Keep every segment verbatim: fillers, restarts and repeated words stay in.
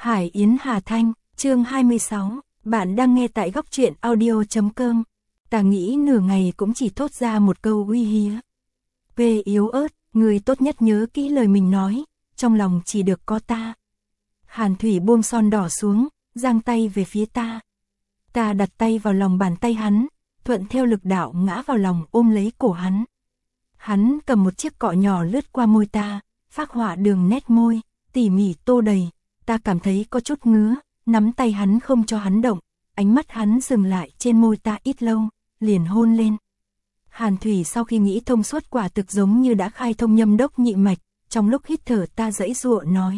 Hải Yến Hà Thanh, chương hai mươi sáu, bạn đang nghe tại góc truyện audio.com. Ta nghĩ nửa ngày cũng chỉ thốt ra một câu uy hiếp. Về yếu ớt, người tốt nhất nhớ kỹ lời mình nói, trong lòng chỉ được có ta. Hàn Thủy buông son đỏ xuống, giang tay về phía ta. Ta đặt tay vào lòng bàn tay hắn, thuận theo lực đạo ngã vào lòng ôm lấy cổ hắn. Hắn cầm một chiếc cọ nhỏ lướt qua môi ta, phác họa đường nét môi, tỉ mỉ tô đầy. Ta cảm thấy có chút ngứa, nắm tay hắn không cho hắn động, ánh mắt hắn dừng lại trên môi ta ít lâu, liền hôn lên. Hàn Thủy sau khi nghĩ thông suốt quả thực giống như đã khai thông nhâm đốc nhị mạch, trong lúc hít thở ta giãy giụa nói.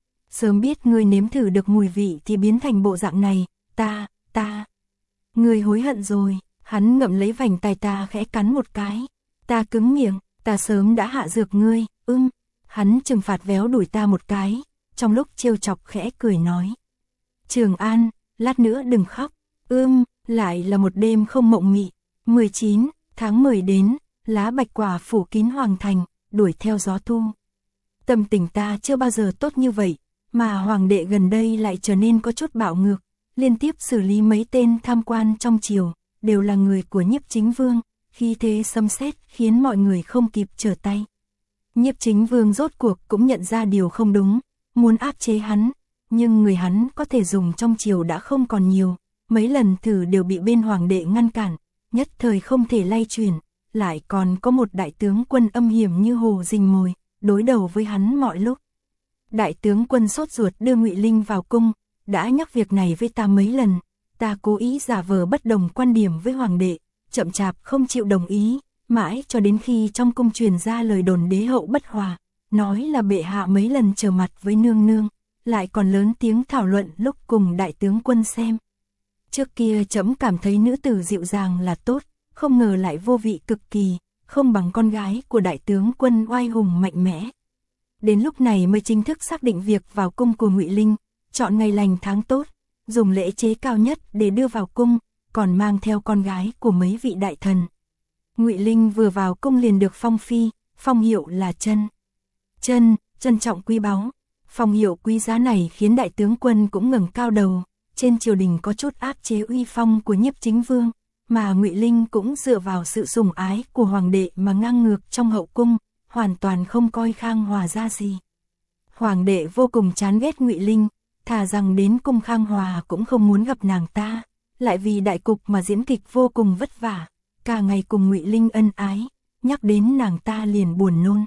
Sớm biết ngươi nếm thử được mùi vị thì biến thành bộ dạng này, ta, ta. Ngươi hối hận rồi, hắn ngậm lấy vành tai ta khẽ cắn một cái. Ta cứng miệng, ta sớm đã hạ dược ngươi, ưm. Hắn trừng phạt véo đuổi ta một cái, trong lúc trêu chọc khẽ cười nói. Trường An, lát nữa đừng khóc, ưm, lại là một đêm không mộng mị. mười chín tháng mười đến, lá bạch quả phủ kín hoàng thành, đuổi theo gió thu. Tâm tình ta chưa bao giờ tốt như vậy, mà hoàng đệ gần đây lại trở nên có chút bạo ngược, liên tiếp xử lý mấy tên tham quan trong triều, đều là người của Nhiếp Chính Vương, khi thế xâm xét khiến mọi người không kịp trở tay. Nhiếp Chính Vương rốt cuộc cũng nhận ra điều không đúng, muốn áp chế hắn, nhưng người hắn có thể dùng trong triều đã không còn nhiều, mấy lần thử đều bị bên hoàng đệ ngăn cản, nhất thời không thể lay chuyển, lại còn có một đại tướng quân âm hiểm như Hồ Dình Mồi, đối đầu với hắn mọi lúc. Đại tướng quân sốt ruột đưa Ngụy Linh vào cung, đã nhắc việc này với ta mấy lần, ta cố ý giả vờ bất đồng quan điểm với hoàng đệ, chậm chạp không chịu đồng ý, mãi cho đến khi trong cung truyền ra lời đồn đế hậu bất hòa, nói là bệ hạ mấy lần trở mặt với nương nương, lại còn lớn tiếng thảo luận lúc cùng đại tướng quân xem. Trước kia trẫm cảm thấy nữ tử dịu dàng là tốt, không ngờ lại vô vị cực kỳ, không bằng con gái của đại tướng quân oai hùng mạnh mẽ. Đến lúc này mới chính thức xác định việc vào cung của Ngụy Linh, chọn ngày lành tháng tốt, dùng lễ chế cao nhất để đưa vào cung, còn mang theo con gái của mấy vị đại thần. Ngụy Linh vừa vào cung liền được phong phi, phong hiệu là Trân. Trân, trân trọng quý báu. Phong hiệu quý giá này khiến đại tướng quân cũng ngẩng cao đầu, trên triều đình có chút áp chế uy phong của Nhiếp Chính Vương, mà Ngụy Linh cũng dựa vào sự sủng ái của hoàng đệ mà ngang ngược trong hậu cung, hoàn toàn không coi Khang Hòa ra gì. Hoàng đệ vô cùng chán ghét Ngụy Linh, thà rằng đến cung Khang Hòa cũng không muốn gặp nàng ta, lại vì đại cục mà diễn kịch vô cùng vất vả, cả ngày cùng Ngụy Linh ân ái, nhắc đến nàng ta liền buồn nôn.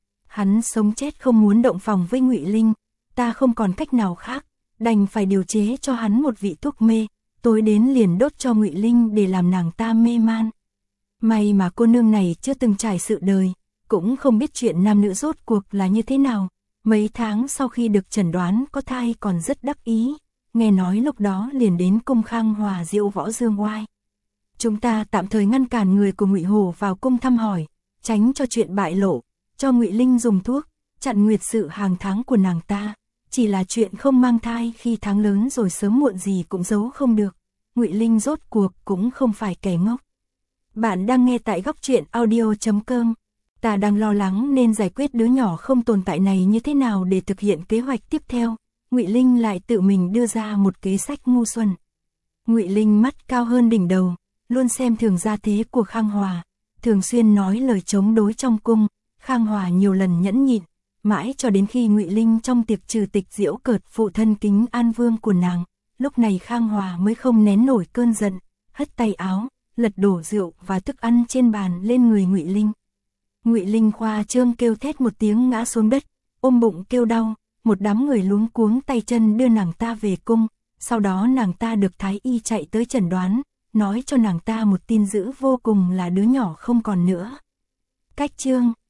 Hắn sống chết không muốn động phòng với Ngụy Linh, ta không còn cách nào khác, đành phải điều chế cho hắn một vị thuốc mê, tối đến liền đốt cho Ngụy Linh để làm nàng ta mê man. May mà cô nương này chưa từng trải sự đời, cũng không biết chuyện nam nữ rốt cuộc là như thế nào, mấy tháng sau khi được chẩn đoán có thai còn rất đắc ý, nghe nói lúc đó liền đến cung Khang Hòa diệu võ dương oai. Chúng ta tạm thời ngăn cản người của Ngụy Hổ vào cung thăm hỏi, tránh cho chuyện bại lộ, cho Ngụy Linh dùng thuốc, chặn nguyệt sự hàng tháng của nàng ta, chỉ là chuyện không mang thai khi tháng lớn rồi sớm muộn gì cũng giấu không được. Ngụy Linh rốt cuộc cũng không phải kẻ ngốc. Bạn đang nghe tại góc truyện audio.com. Ta đang lo lắng nên giải quyết đứa nhỏ không tồn tại này như thế nào để thực hiện kế hoạch tiếp theo. Ngụy Linh lại tự mình đưa ra một kế sách ngu xuẩn. Ngụy Linh mắt cao hơn đỉnh đầu, luôn xem thường gia thế của Khang Hòa, thường xuyên nói lời chống đối trong cung. Khang Hòa nhiều lần nhẫn nhịn, mãi cho đến khi Ngụy Linh trong tiệc trừ tịch giễu cợt phụ thân Kính An Vương của nàng, lúc này Khang Hòa mới không nén nổi cơn giận, hất tay áo, lật đổ rượu và thức ăn trên bàn lên người Ngụy Linh. Ngụy Linh khoa trương kêu thét một tiếng ngã xuống đất, ôm bụng kêu đau, một đám người luống cuống tay chân đưa nàng ta về cung, sau đó nàng ta được thái y chạy tới chẩn đoán, nói cho nàng ta một tin dữ vô cùng là đứa nhỏ không còn nữa. Cách chương